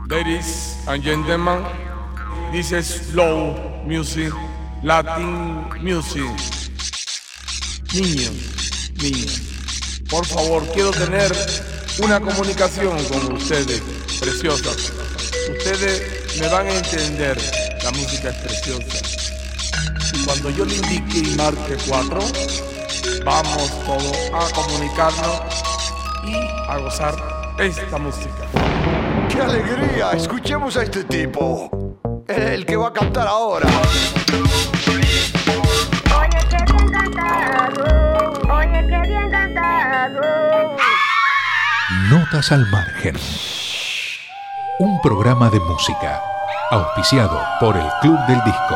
Ladies and gentlemen, this is slow music, Latin music. Niños, por favor, quiero tener una comunicación con ustedes, preciosas. Ustedes me van a entender, la música es preciosa. Y cuando yo le indique y marque 4, vamos todos a comunicarnos y a gozar esta música. ¡Qué alegría! Escuchemos a este tipo, el que va a cantar ahora. Oye, qué bien cantado. Oye, qué bien cantado. Notas al margen. Un programa de música auspiciado por el Club del Disco.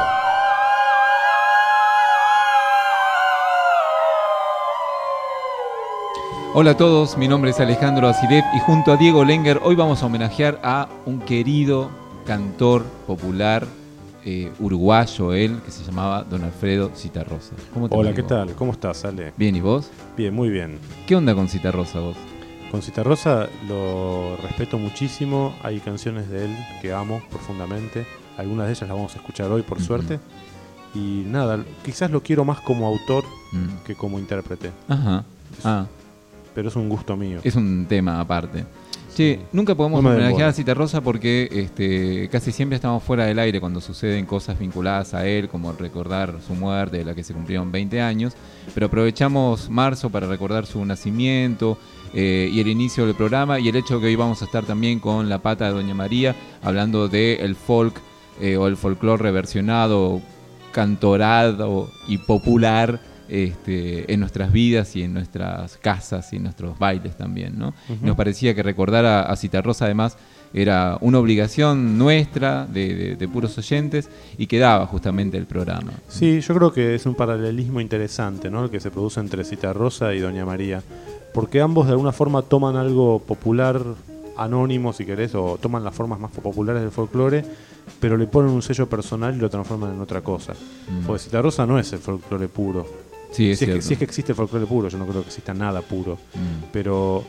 Hola a todos, mi nombre es Alejandro Asirev y junto a Diego Lenger hoy vamos a homenajear a un querido cantor popular uruguayo, él, que se llamaba Don Alfredo Zitarrosa. ¿Cómo te Hola, va, ¿qué vos? tal? ¿Cómo estás, Ale? Bien, ¿y vos? Bien, muy bien. ¿Qué onda con Zitarrosa vos? Con Zitarrosa lo respeto muchísimo. Hay canciones de él que amo profundamente. Algunas de ellas las vamos a escuchar hoy, por suerte. Y nada, quizás lo quiero más como autor que como intérprete. Ajá. Pero es un gusto mío. Es un tema aparte. Che, nunca podemos No me homenajear demoro. a Zitarrosa porque casi siempre estamos fuera del aire cuando suceden cosas vinculadas a él, como recordar su muerte, de la que se cumplieron 20 años. Pero aprovechamos marzo para recordar su nacimiento y el inicio del programa, y el hecho que hoy vamos a estar también con La Pata de Doña María, hablando del folk o el folclore reversionado, cantorado y popular en nuestras vidas y en nuestras casas y en nuestros bailes también, ¿no? Nos parecía que recordar a Zitarrosa además era una obligación nuestra de puros oyentes y que daba justamente el programa. Sí, yo creo que es un paralelismo interesante, ¿no? El que se produce entre Zitarrosa y Doña María. Porque ambos de alguna forma toman algo popular, anónimo si querés, o toman las formas más populares del folclore, pero le ponen un sello personal y lo transforman en otra cosa. Porque Zitarrosa no es el folclore puro. Sí, es si cierto. es que existe el folclore puro, yo no creo que exista nada puro. Pero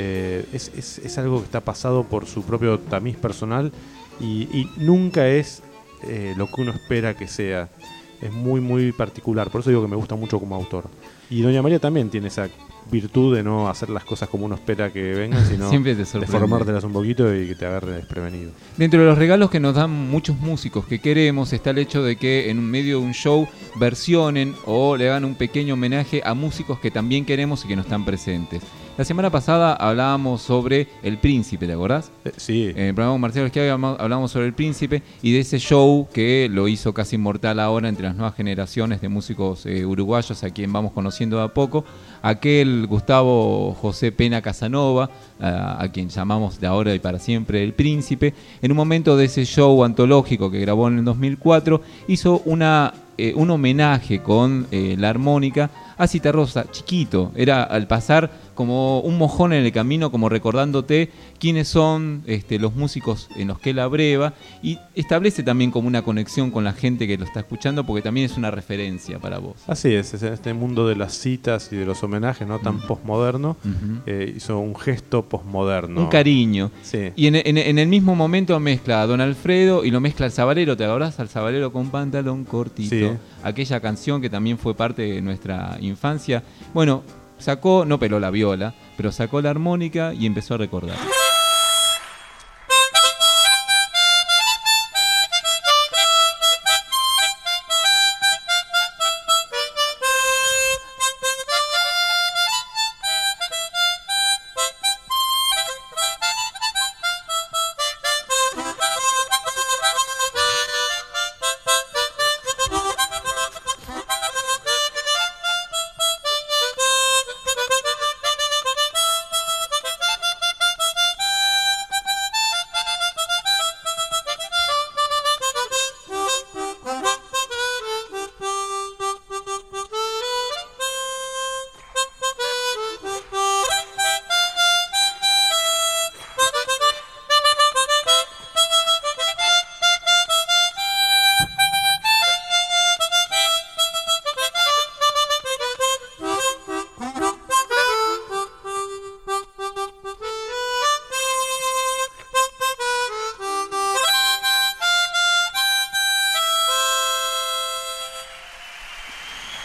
es algo que está pasado por su propio tamiz personal y nunca es lo que uno espera que sea. Es muy, muy particular. Por eso digo que me gusta mucho como autor. Y Doña María también tiene esa virtud de no hacer las cosas como uno espera que vengan, sino Siempre te sorprende. deformártelas un poquito y que te agarre desprevenido. Dentro de los regalos que nos dan muchos músicos que queremos está el hecho de que en medio de un show versionen o le hagan un pequeño homenaje a músicos que también queremos y que no están presentes. La semana pasada hablábamos sobre El Príncipe, ¿te acordás? Sí. En el programa con Marcelo Schiavi hablamos sobre El Príncipe y de ese show que lo hizo casi inmortal ahora entre las nuevas generaciones de músicos uruguayos a quien vamos conociendo de a poco. Aquel Gustavo José Pena Casanova, a quien llamamos de ahora y para siempre El Príncipe, en un momento de ese show antológico que grabó en el 2004, hizo un homenaje con la armónica a Zitarrosa, chiquito. Era al pasar como un mojón en el camino, como recordándote quiénes son los músicos en los que él abreva, y establece también como una conexión con la gente que lo está escuchando, porque también es una referencia para vos. Así es este mundo de las citas y de los homenajes, no tan posmoderno, hizo un gesto posmoderno. Un cariño. Sí. Y en el mismo momento mezcla a Don Alfredo y lo mezcla al Sabalero. ¿Te acordás? Al Sabalero con pantalón cortito. Sí. Aquella canción que también fue parte de nuestra infancia. Bueno, no peló la viola, pero sacó la armónica y empezó a recordar.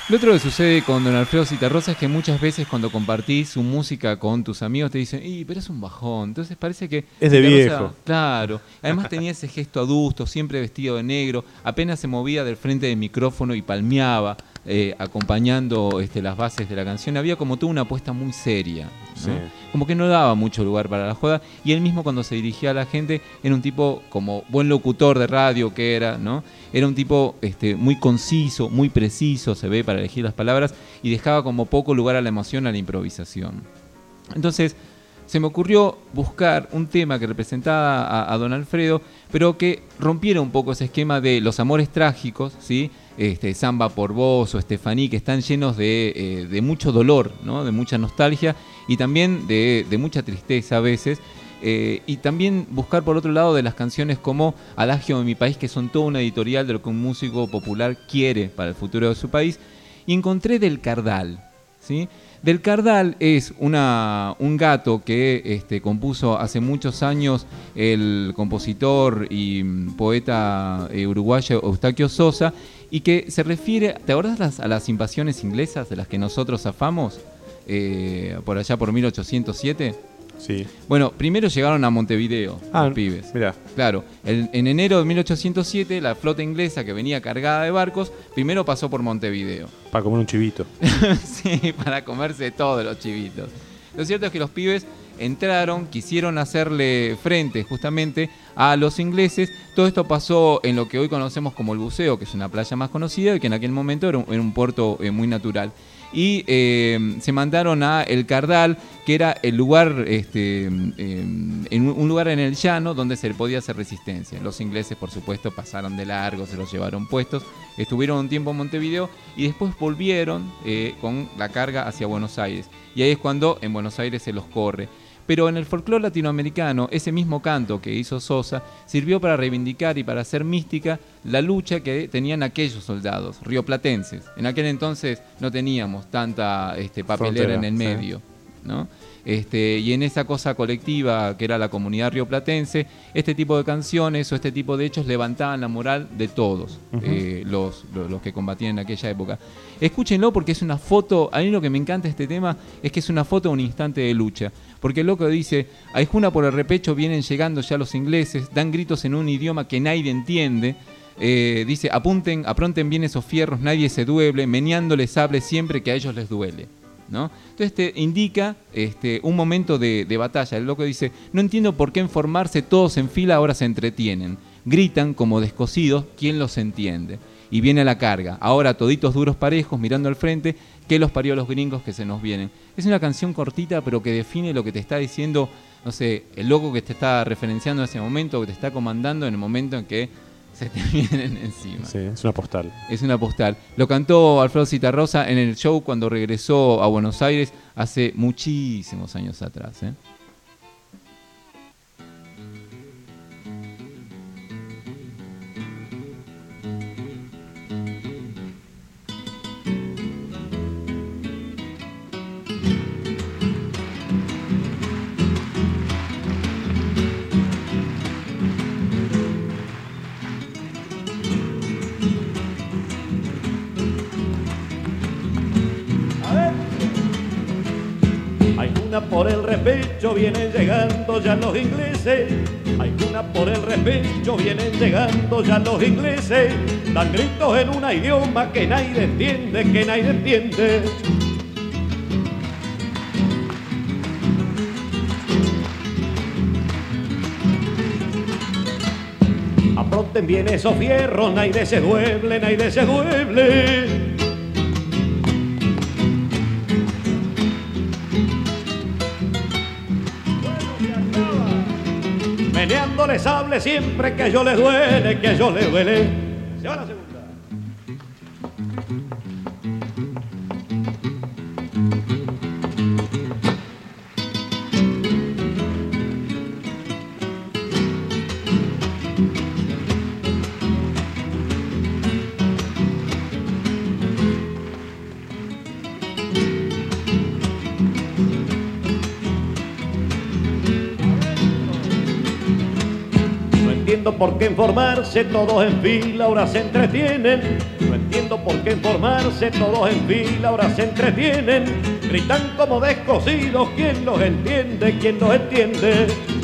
Lo otro que sucede con don Alfredo Zitarrosa es que muchas veces cuando compartís su música con tus amigos te dicen, pero es un bajón. Entonces parece que... Es de viejo. Claro. Además tenía ese gesto adusto, siempre vestido de negro. Apenas se movía del frente del micrófono y palmeaba, acompañando las bases de la canción. Había como toda una apuesta muy seria, ¿no? Sí. Como que no daba mucho lugar para la joda. Y él mismo cuando se dirigía a la gente era un tipo como buen locutor de radio que era, ¿no? Era un tipo muy conciso, muy preciso, se ve, para elegir las palabras, y dejaba como poco lugar a la emoción, a la improvisación. Entonces se me ocurrió buscar un tema que representaba a don Alfredo, pero que rompiera un poco ese esquema de los amores trágicos, ¿sí? Samba por vos o Estefaní, que están llenos de mucho dolor, ¿no? De mucha nostalgia y también de mucha tristeza a veces. Y también buscar por otro lado de las canciones como Adagio de mi país, que son toda una editorial de lo que un músico popular quiere para el futuro de su país. Y encontré Del Cardal, ¿sí? Del Cardal es un gato que compuso hace muchos años el compositor y poeta uruguayo Eustaquio Sosa, y que se refiere, ¿te acordás a las invasiones inglesas de las que nosotros zafamos por allá por 1807? Sí. Bueno, primero llegaron a Montevideo, los pibes. Mirá. Claro, en enero de 1807 la flota inglesa que venía cargada de barcos, primero pasó por Montevideo. Para comer un chivito. Sí, para comerse todos los chivitos. Lo cierto es que los pibes entraron, quisieron hacerle frente justamente a los ingleses. Todo esto pasó en lo que hoy conocemos como el Buceo, que es una playa más conocida y que en aquel momento era un puerto muy natural. Y se mandaron a El Cardal, que era el lugar, en un lugar en el llano donde se podía hacer resistencia. Los ingleses, por supuesto, pasaron de largo, se los llevaron puestos, estuvieron un tiempo en Montevideo y después volvieron con la carga hacia Buenos Aires. Y ahí es cuando en Buenos Aires se los corre. Pero en el folclore latinoamericano, ese mismo canto que hizo Sosa sirvió para reivindicar y para hacer mística la lucha que tenían aquellos soldados rioplatenses. En aquel entonces no teníamos tanta papelera en el medio, ¿no? Y en esa cosa colectiva que era la comunidad rioplatense, este tipo de canciones o este tipo de hechos levantaban la moral de todos, los que combatían en aquella época. Escúchenlo porque es una foto. A mí lo que me encanta de este tema es que es una foto de un instante de lucha. Porque el loco dice, a Ijuna por el repecho vienen llegando ya los ingleses, dan gritos en un idioma que nadie entiende. Dice, apronten bien esos fierros, nadie se duele, meneándoles sable siempre que a ellos les duele, ¿no? Entonces indica un momento de batalla. El loco dice, no entiendo por qué en formarse todos en fila ahora se entretienen. Gritan como descosidos, ¿quién los entiende? Y viene la carga, ahora toditos duros parejos mirando al frente, que los parió los gringos que se nos vienen. Es una canción cortita pero que define lo que te está diciendo, no sé, el loco que te está referenciando en ese momento, que te está comandando en el momento en que se te vienen encima. Sí, es una postal. Es una postal. Lo cantó Alfredo Zitarrosa en el show cuando regresó a Buenos Aires hace muchísimos años atrás, ¿eh? Por el repecho vienen llegando ya los ingleses. Hay una por el repecho vienen llegando ya los ingleses. Dan gritos en un idioma que nadie entiende, que nadie entiende. Apronten bien esos fierros, nadie se duele, nadie se duele. Meneándoles sable siempre que a ellos les duele, que a ellos les duele. Se va la segunda. No entiendo por qué en formarse todos en fila ahora se entretienen. No entiendo teniendo por qué informarse, todos en fila ahora se entretienen, gritan como descosidos, ¿quién los entiende? ¿Quién los entiende?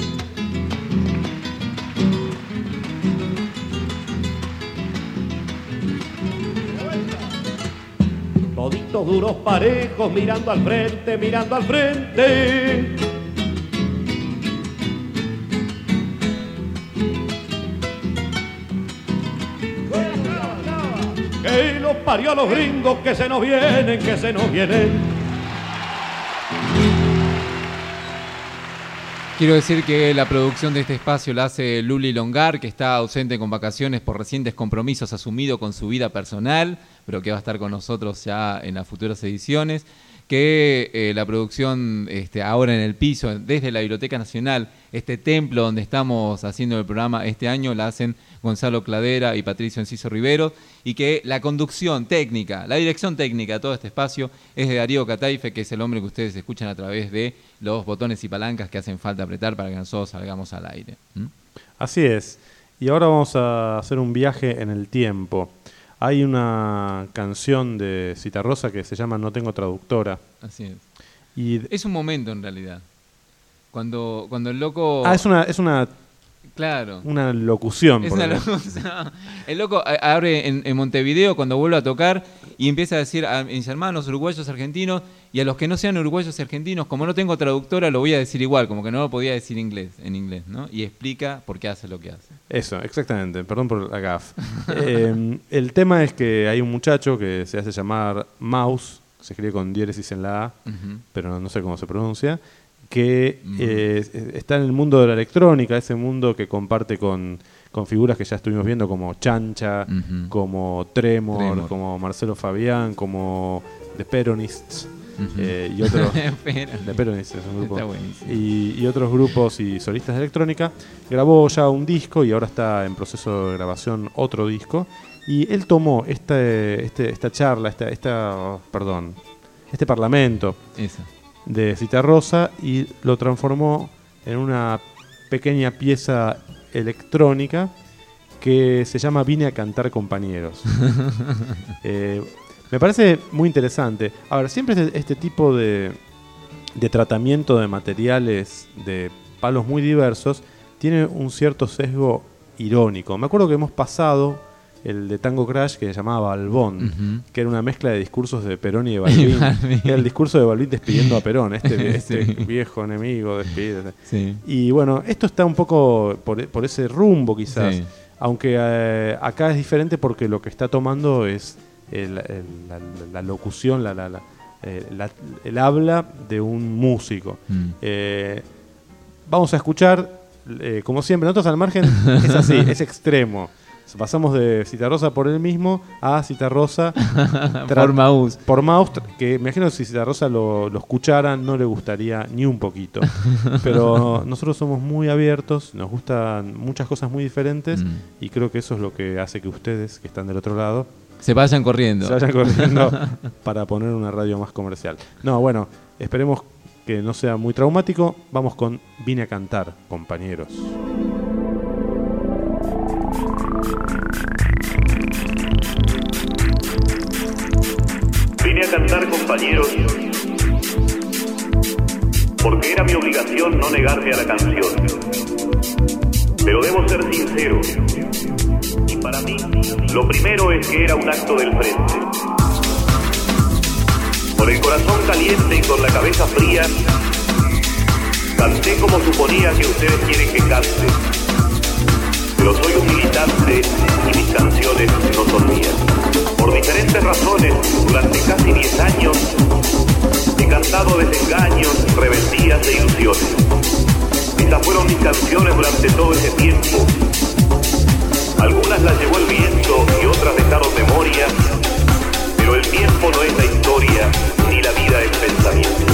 Toditos duros parejos, mirando al frente, mirando al frente. Que los parió a los gringos, que se nos vienen, que se nos vienen. Quiero decir que la producción de este espacio la hace Luli Longar, que está ausente con vacaciones por recientes compromisos asumido con su vida personal, pero que va a estar con nosotros ya en las futuras ediciones. Que la producción ahora en el piso, desde la Biblioteca Nacional, este templo donde estamos haciendo el programa este año, la hacen Gonzalo Cladera y Patricio Enciso Riveros, y que la conducción técnica, la dirección técnica de todo este espacio es de Darío Cataife, que es el hombre que ustedes escuchan a través de los botones y palancas que hacen falta apretar para que nosotros salgamos al aire. Así es. Y ahora vamos a hacer un viaje en el tiempo. Hay una canción de Citarrosa que se llama No tengo traductora. Así es. Y es un momento en realidad. Cuando el loco... es una claro. Una locución. Es una locución. El loco abre en Montevideo cuando vuelve a tocar y empieza a decir a mis hermanos uruguayos argentinos y a los que no sean uruguayos argentinos, como no tengo traductora, lo voy a decir igual, como que no lo podía decir en inglés, ¿no? Y explica por qué hace lo que hace. Eso, exactamente. Perdón por la gaf. El tema es que hay un muchacho que se hace llamar Mouse, se escribe con diéresis en la A, pero no sé cómo se pronuncia, que está en el mundo de la electrónica, ese mundo que comparte con figuras que ya estuvimos viendo como Chancha, como Tremor, como Marcelo Fabián, como The Peronists, y otros. The Peronists es un grupo. Está buenísimo. Y otros grupos y solistas de electrónica. Grabó ya un disco y ahora está en proceso de grabación otro disco. Y él tomó esta charla, este parlamento de Citarrosa y lo transformó en una pequeña pieza electrónica que se llama Vine a cantar compañeros. Me parece muy interesante. A ver, siempre este tipo de tratamiento de materiales de palos muy diversos tiene un cierto sesgo irónico. Me acuerdo que hemos pasado el de Tango Crash que se llamaba Balbón, que era una mezcla de discursos de Perón y de Balbín. Era el discurso de Balbín despidiendo a Perón, este viejo enemigo, despídete. Sí. Y bueno, esto está un poco por ese rumbo quizás, aunque acá es diferente porque lo que está tomando es la locución, el habla de un músico. Vamos a escuchar, como siempre, nosotros al margen es así, es extremo. Pasamos de Citarrosa por él mismo a Citarrosa por Mouse, que me imagino que si Citarrosa lo escuchara no le gustaría ni un poquito. Pero nosotros somos muy abiertos, nos gustan muchas cosas muy diferentes y creo que eso es lo que hace que ustedes, que están del otro lado, se vayan corriendo para poner una radio más comercial. No, bueno, esperemos que no sea muy traumático. Vamos con Vine a cantar, compañeros. Vine a cantar, compañeros, porque era mi obligación no negarme a la canción. Pero debo ser sincero, y para mí lo primero es que era un acto del frente. Con el corazón caliente y con la cabeza fría, canté como suponía que ustedes quieren que cante. Pero soy un militante y mis canciones no son mías. Por diferentes razones, durante casi 10 años, he cantado desengaños, rebeldías e ilusiones. Esas fueron mis canciones durante todo ese tiempo. Algunas las llevó el viento y otras dejaron memoria, pero el tiempo no es la historia, ni la vida el pensamiento.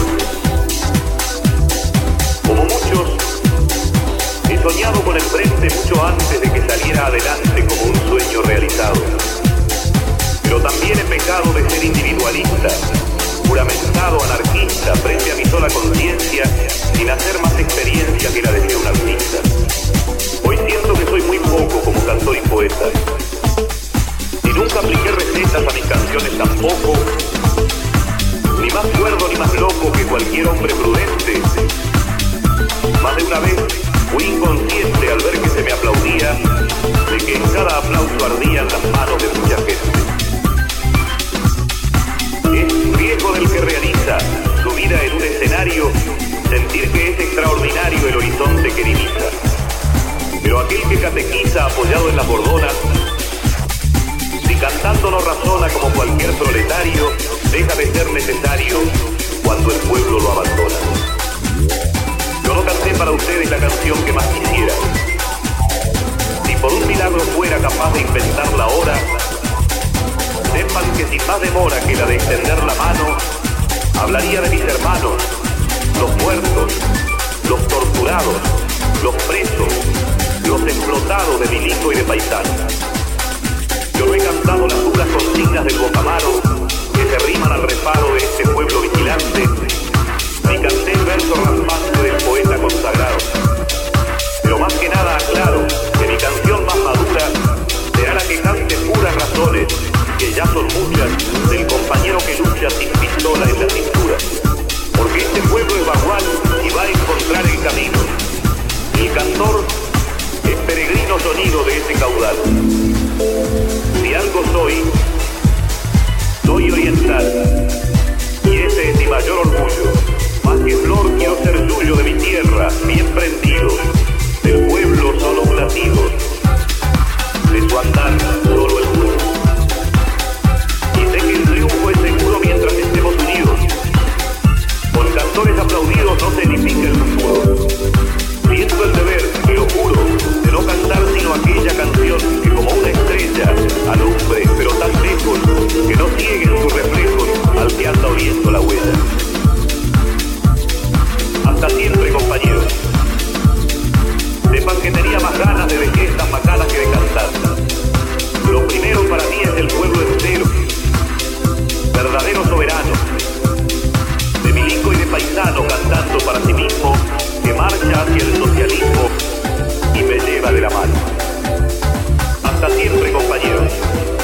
Como muchos, he soñado con el frente mucho antes de que saliera adelante como un sueño realizado. Pero también he pecado de ser individualista, juramentado anarquista frente a mi sola conciencia, sin hacer más experiencia que la de ser un artista. Hoy siento que soy muy poco como cantor y poeta. Y nunca apliqué recetas a mis tampoco, ni más cuerdo ni más loco que cualquier hombre prudente. Más de una vez fui inconsciente al ver que se me aplaudía, de que en cada aplauso ardían las manos de mucha gente. Es riesgo del que realiza su vida en un escenario sentir que es extraordinario el horizonte que divisa. Pero aquel que catequiza apoyado en las bordonas, si cantando no razona como cualquier proletario, deja de ser necesario cuando el pueblo lo abandona. Yo no canté para ustedes la canción que más quisiera. Si por un milagro fuera capaz de inventarla ahora, sepan que sin más demora que la de extender la mano, hablaría de mis hermanos, los muertos, los torturados, los presos, los explotados de Milico y de Paisano. Yo no he cantado las duras consignas del Bocamaro que se riman al reparo de este pueblo vigilante, ni canté el verso rampante del poeta consagrado. Pero más que nada aclaro que mi canción más madura será la que cante puras razones, que ya son muchas, del compañero que lucha sin pistola en la cintura. Porque este pueblo es bagual y va a encontrar el camino. Y el cantor es peregrino sonido de ese caudal. Si algo soy oriental. Y ese es mi mayor orgullo. Más que flor quiero ser suyo de mi tierra, bien prendido. Del pueblo solo un latido, de su andar solo el suyo. Y sé que el triunfo es seguro mientras estemos unidos. Con cantores aplaudidos no se edifica el futuro. Siento el deber, y lo juro, de no cantar sino aquella canción que como una estrella alumbre, pero tan lejos que no cieguen sus reflejos al que anda oliendo la huella. Hasta siempre, compañeros. Sepan que tenía más ganas de vejez tan macanas que de cantar. Lo primero para mí es el pueblo entero, verdadero soberano, de Milico y de Paisano cantando para sí mismo, que marcha hacia el socialismo y me lleva de la mano. Hasta siempre, compañeros.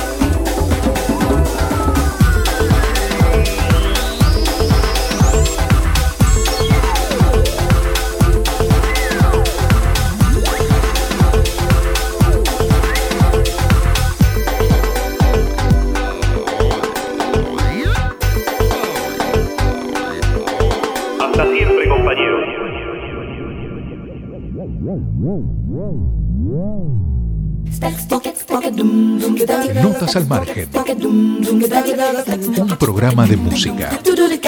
Notas al margen. Un programa de música.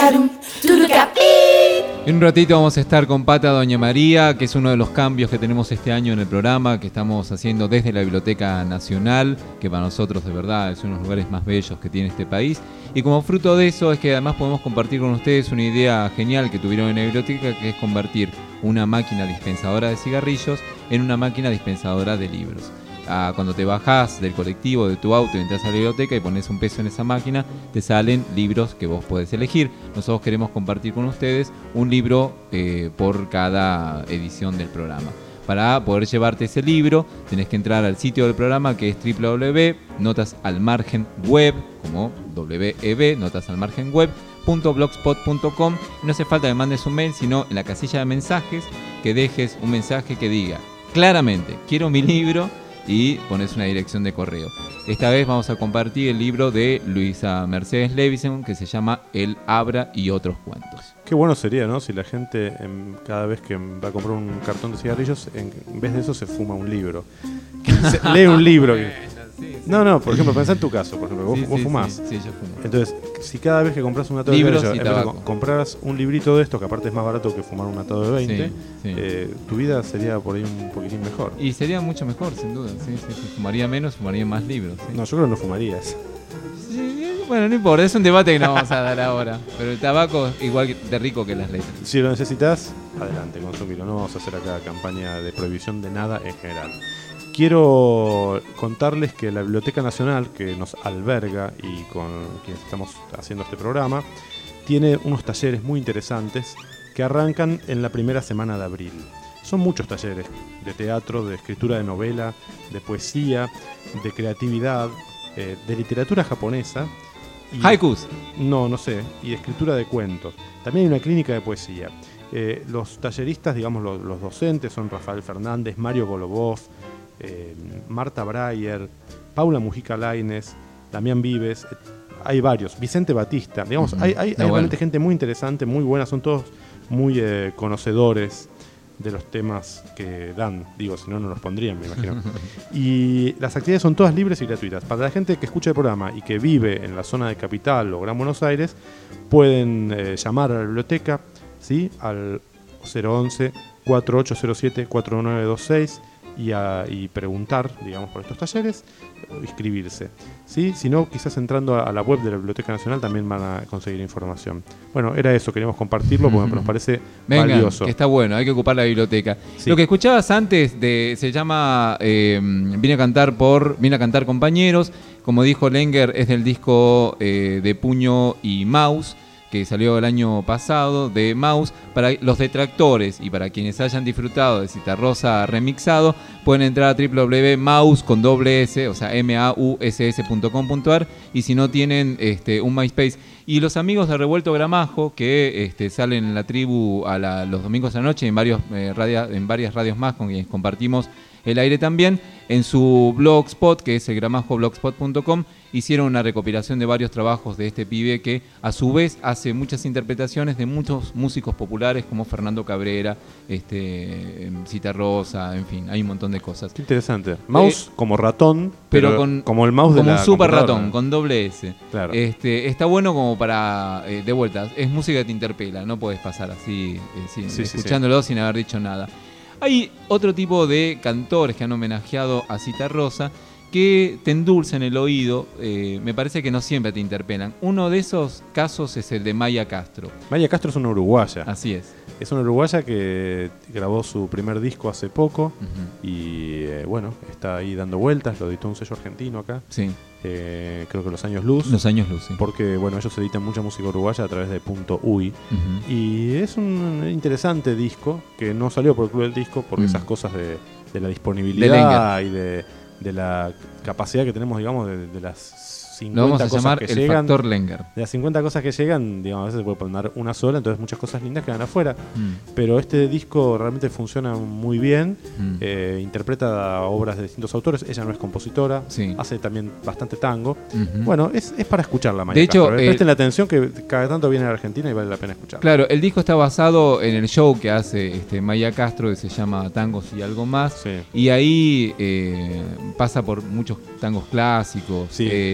En un ratito vamos a estar con Pata Doña María, que es uno de los cambios que tenemos este año en el programa, que estamos haciendo desde la Biblioteca Nacional, que para nosotros de verdad es uno de los lugares más bellos que tiene este país. Y como fruto de eso es que además podemos compartir con ustedes una idea genial que tuvieron en la biblioteca, que es convertir una máquina dispensadora de cigarrillos en una máquina dispensadora de libros. Cuando te bajás del colectivo, de tu auto y entras a la biblioteca y pones un peso en esa máquina, te salen libros que vos podés elegir. Nosotros queremos compartir con ustedes un libro por cada edición del programa. Para poder llevarte ese libro, tenés que entrar al sitio del programa, que es www.notasalmargenweb, como WEB, notasalmargenweb.blogspot.com. No hace falta que mandes un mail, sino en la casilla de mensajes que dejes un mensaje que diga claramente: quiero mi libro, y pones una dirección de correo. Esta vez vamos a compartir el libro de Luisa Mercedes Levison, que se llama El Abra y otros cuentos. Qué bueno sería, ¿no? Si la gente cada vez que va a comprar un cartón de cigarrillos, en vez de eso se fuma un libro. Lee un libro. No, por ejemplo, pensá en tu caso, por ejemplo, vos fumás. Sí, yo fumo. Entonces, si cada vez que compras un atado de cigarrillos, en vez de compras un librito de esto, que aparte es más barato que fumar un atado de 20, tu vida sería por ahí un poquitín mejor. Y sería mucho mejor, sin duda. Sí. Fumaría menos, fumaría más libros. ¿Sí? No, yo creo que no fumarías. Sí, bueno, no importa, es un debate que no vamos a dar ahora. Pero el tabaco es igual de rico que las letras. Si lo necesitas, adelante, consumilo. No vamos a hacer acá campaña de prohibición de nada en general. Quiero contarles que la Biblioteca Nacional, que nos alberga y con quienes estamos haciendo este programa, tiene unos talleres muy interesantes que arrancan en la primera semana de abril. Son muchos talleres de teatro, de escritura de novela, de poesía, de creatividad, de literatura japonesa Haikus. No sé. Y escritura de cuentos. También hay una clínica de poesía. Los talleristas, digamos, los docentes son Rafael Fernández, Mario Golobov, Marta Breyer, Paula Mujica Lainez, Damián Vives. Hay varios. Vicente Batista. Digamos, hay realmente gente muy interesante, muy buena. Son todos muy conocedores de los temas que dan. Digo, si no, no los pondrían, me imagino. Y las actividades son todas libres y gratuitas. Para la gente que escucha el programa y que vive en la zona de Capital o Gran Buenos Aires, pueden llamar a la biblioteca, ¿sí? Al 011-4807-4926 y preguntar, digamos, por estos talleres, inscribirse. ¿Sí? Si no, quizás entrando a la web de la Biblioteca Nacional también van a conseguir información. Bueno, era eso, queríamos compartirlo porque nos parece valioso. Que está bueno, hay que ocupar la biblioteca. Sí. Lo que escuchabas antes se llama Vine a cantar compañeros. Como dijo Lenger, es del disco de Puño y Mouse, que salió el año pasado, de Mouse. Para los detractores y para quienes hayan disfrutado de Citarrosa remixado, pueden entrar a www.mouse.com, o sea, mauss.com.ar, y si no tienen un MySpace. Y los amigos de Revuelto Gramajo, que salen en la tribu los domingos a la noche en varias radios más con quienes compartimos el aire también, en su blogspot, que es el gramajoblogspot.com, hicieron una recopilación de varios trabajos de este pibe que a su vez hace muchas interpretaciones de muchos músicos populares como Fernando Cabrera, Citarrosa, en fin, hay un montón de cosas. Qué interesante. Mouse como ratón, pero como el mouse de la como un super ratón, con doble S. Claro. Está bueno como para, de vuelta, es música que te interpela, no puedes pasar así escuchándolo sin haber dicho nada. Hay otro tipo de cantores que han homenajeado a Citarrosa que te endulzan el oído, me parece que no siempre te interpelan. Uno de esos casos es el de Maya Castro. Maya Castro es una uruguaya. Así es. Es una uruguaya que grabó su primer disco hace poco y bueno, está ahí dando vueltas, lo editó un sello argentino acá. Sí. Creo que Los Años Luz. Los Años Luz, sí. Porque bueno, ellos editan mucha música uruguaya a través de .ui. Y es un interesante disco que no salió por el Club del Disco porque esas cosas de la disponibilidad y de la capacidad que tenemos, digamos, de las 50 lo vamos a cosas llamar que el llegan, factor Lenger. De las 50 cosas que llegan, digamos, a veces se puede poner una sola, entonces muchas cosas lindas quedan afuera. Pero este disco realmente funciona muy bien, interpreta obras de distintos autores, ella no es compositora, hace también bastante tango. Bueno, es para escucharla, Maya. De hecho, Castro, presten la atención que cada tanto viene a Argentina y vale la pena escucharla. Claro, el disco está basado en el show que hace Maya Castro, que se llama Tangos y Algo Más, y ahí pasa por muchos tangos clásicos.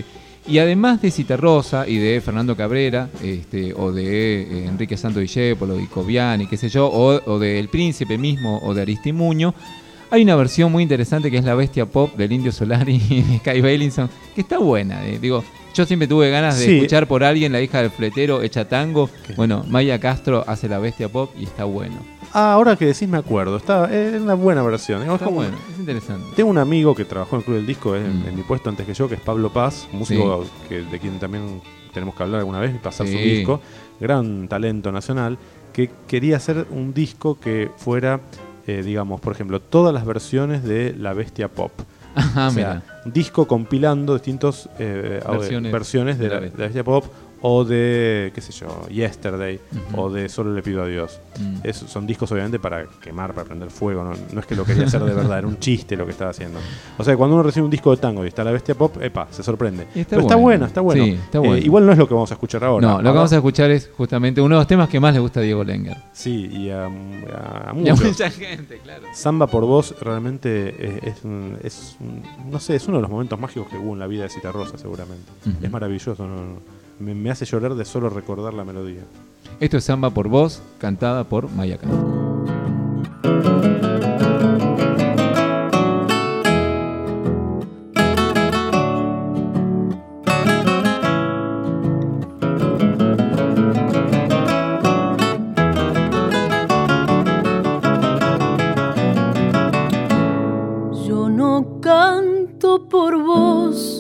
Y además de Citarrosa y de Fernando Cabrera, o de Enrique Santo Discépolo y Cobiani, qué sé yo, o de El Príncipe mismo, o de Aristimuño, hay una versión muy interesante que es La Bestia Pop del Indio Solari y de Kai Bailinson, que está buena. Digo, yo siempre tuve ganas de escuchar por alguien La Hija del Fletero hecha tango. Bueno, Maya Castro hace La Bestia Pop y está bueno. Ahora que decís me acuerdo, es una buena versión. Está bueno, es interesante. Tengo un amigo que trabajó en el Club del Disco en mi puesto antes que yo, que es Pablo Paz, músico de quien también tenemos que hablar alguna vez y pasar su disco. Gran talento nacional, que quería hacer un disco que fuera, digamos, por ejemplo, todas las versiones de La Bestia Pop. O sea, un disco compilando distintas versiones de la Bestia Pop, o de, qué sé yo, Yesterday, o de Solo le pido a Dios. Son discos obviamente para quemar, para prender fuego, no es que lo quería hacer de verdad, era un chiste lo que estaba haciendo. O sea, cuando uno recibe un disco de tango y está La Bestia Pop, se sorprende. Pero está bueno. Sí, está bueno. Igual no es lo que vamos a escuchar ahora. No, lo que vamos a escuchar es justamente uno de los temas que más le gusta a Diego Lenger. Sí, y a mucha gente, claro. Samba por Vos realmente es uno de los momentos mágicos que hubo en la vida de Citarrosa, seguramente. Es maravilloso, me hace llorar de solo recordar la melodía. Esto es Samba por Vos, cantada por Maya Castro. Yo no canto por vos,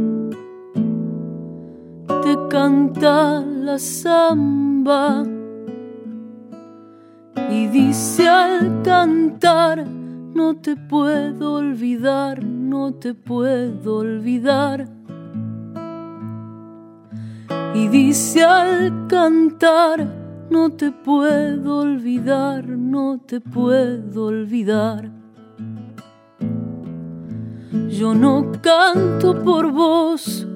te canta la samba y dice al cantar: no te puedo olvidar, no te puedo olvidar. y dice al cantar: no te puedo olvidar, no te puedo olvidar. Yo no canto por vos,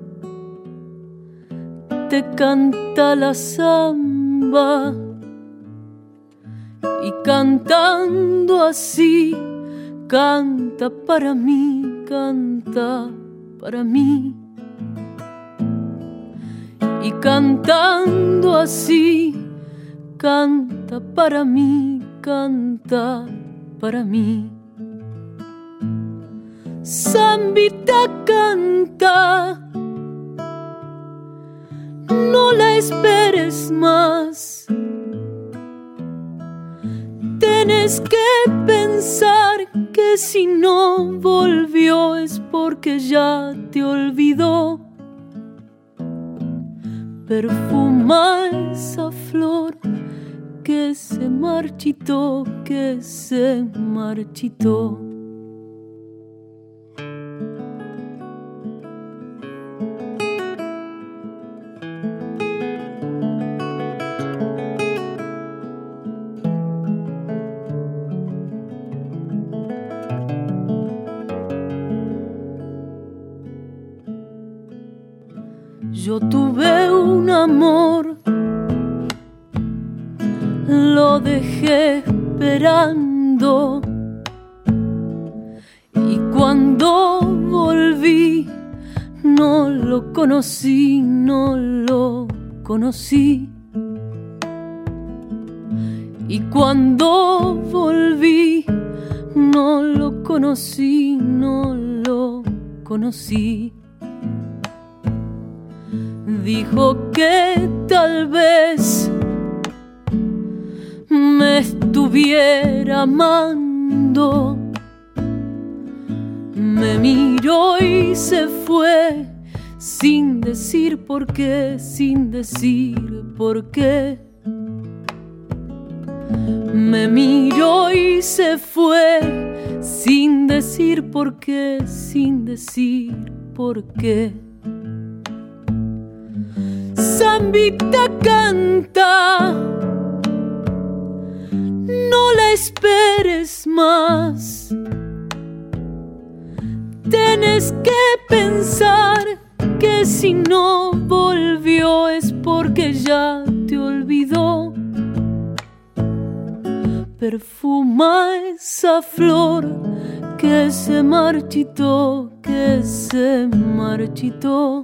te canta la samba, y cantando así, canta para mí, canta para mí. Y cantando así, canta para mí, canta para mí. Zambita canta, no la esperes más. Tienes que pensar que si no volvió es porque ya te olvidó. Perfuma esa flor que se marchitó, que se marchitó. Yo tuve un amor, lo dejé esperando, y cuando volví no lo conocí, no lo conocí. Y cuando volví no lo conocí, no lo conocí. Dijo que tal vez me estuviera amando. Me miró y se fue sin decir por qué, sin decir por qué. Me miró y se fue sin decir por qué, sin decir por qué. Zambita canta, no la esperes más. Tienes que pensar que si no volvió es porque ya te olvidó. Perfuma esa flor que se marchitó, que se marchitó.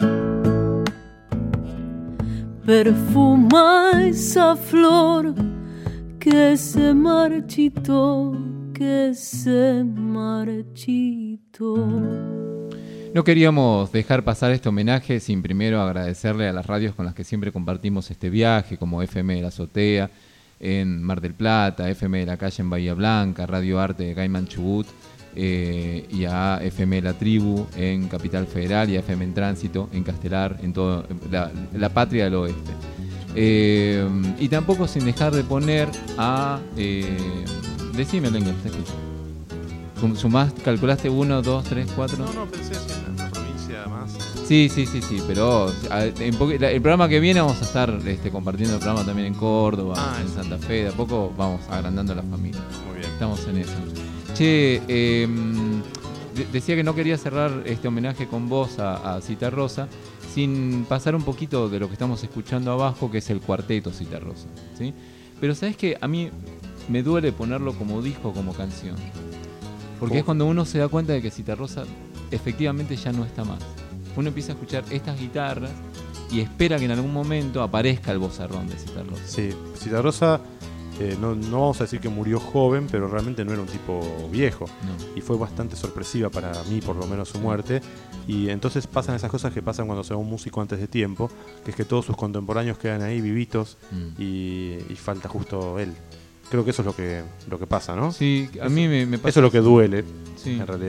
Perfuma esa flor que se marchitó, que se marchitó. No queríamos dejar pasar este homenaje sin primero agradecerle a las radios con las que siempre compartimos este viaje, como FM de la Azotea en Mar del Plata, FM de la Calle en Bahía Blanca, Radio Arte de Gaiman Chubut, y a FM de la Tribu en Capital Federal y a FM en Tránsito en Castelar, en toda la patria del oeste. Y tampoco sin dejar de poner a... decime, Lenguer, te escucho. ¿Sumaste, calculaste 1, 2, 3, 4? No, pensé en una provincia más. Sí, pero el programa que viene vamos a estar compartiendo el programa también en Córdoba, en Santa Fe. De a poco vamos agrandando la familia. Muy bien. Estamos en eso. Che, decía que no quería cerrar este homenaje con vos a Citarrosa sin pasar un poquito de lo que estamos escuchando abajo, que es el cuarteto Citarrosa, ¿sí? Pero ¿sabés qué? A mí me duele ponerlo como disco, como canción. Porque es cuando uno se da cuenta de que Citarrosa efectivamente ya no está más. Uno empieza a escuchar estas guitarras y espera que en algún momento aparezca el vozarrón de Citarrosa. Sí, Citarrosa, no vamos a decir que murió joven, pero realmente no era un tipo viejo. No. Y fue bastante sorpresiva para mí, por lo menos, su muerte. Y entonces pasan esas cosas que pasan cuando se va un músico antes de tiempo, que es que todos sus contemporáneos quedan ahí vivitos y falta justo él. Creo que eso es lo que pasa, ¿no? Sí, a mí me pasa. Eso es lo que duele, en realidad.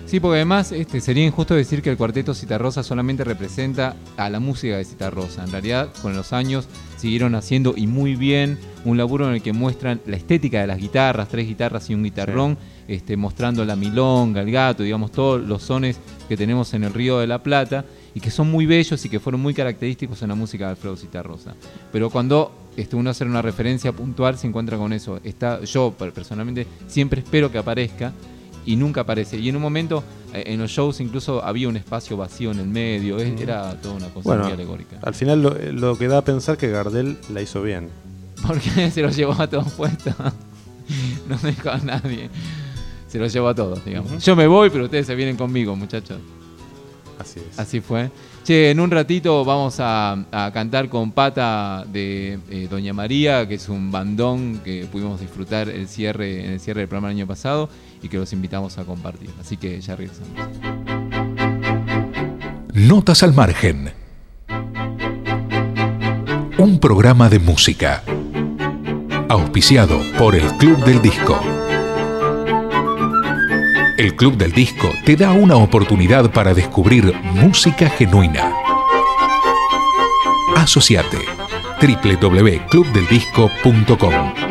Sí, porque además sería injusto decir que el Cuarteto Citarrosa solamente representa a la música de Citarrosa. En realidad, con los años siguieron haciendo, y muy bien, un laburo en el que muestran la estética de las guitarras, 3 guitarras y un guitarrón, mostrando la milonga, el gato, digamos, todos los sones que tenemos en el Río de la Plata, y que son muy bellos y que fueron muy característicos en la música de Alfredo Citarrosa. Pero cuando uno hace una referencia puntual, se encuentra con eso. Yo, personalmente, siempre espero que aparezca, y nunca aparece. Y en un momento, en los shows incluso había un espacio vacío en el medio. Era toda una cosa muy alegórica. Al final lo que da a pensar que Gardel la hizo bien. Porque se los llevó a todos puestos. No dejó a nadie. Se los llevó a todos, digamos. Yo me voy, pero ustedes se vienen conmigo, muchachos. Así es. Así fue. Che, en un ratito vamos a cantar con Pata de Doña María, que es un bandón que pudimos disfrutar en el cierre del programa el año pasado y que los invitamos a compartir. Así que ya regresamos. Notas al margen. Un programa de música. Auspiciado por el Club del Disco. El Club del Disco te da una oportunidad para descubrir música genuina. Asociate. www.clubdeldisco.com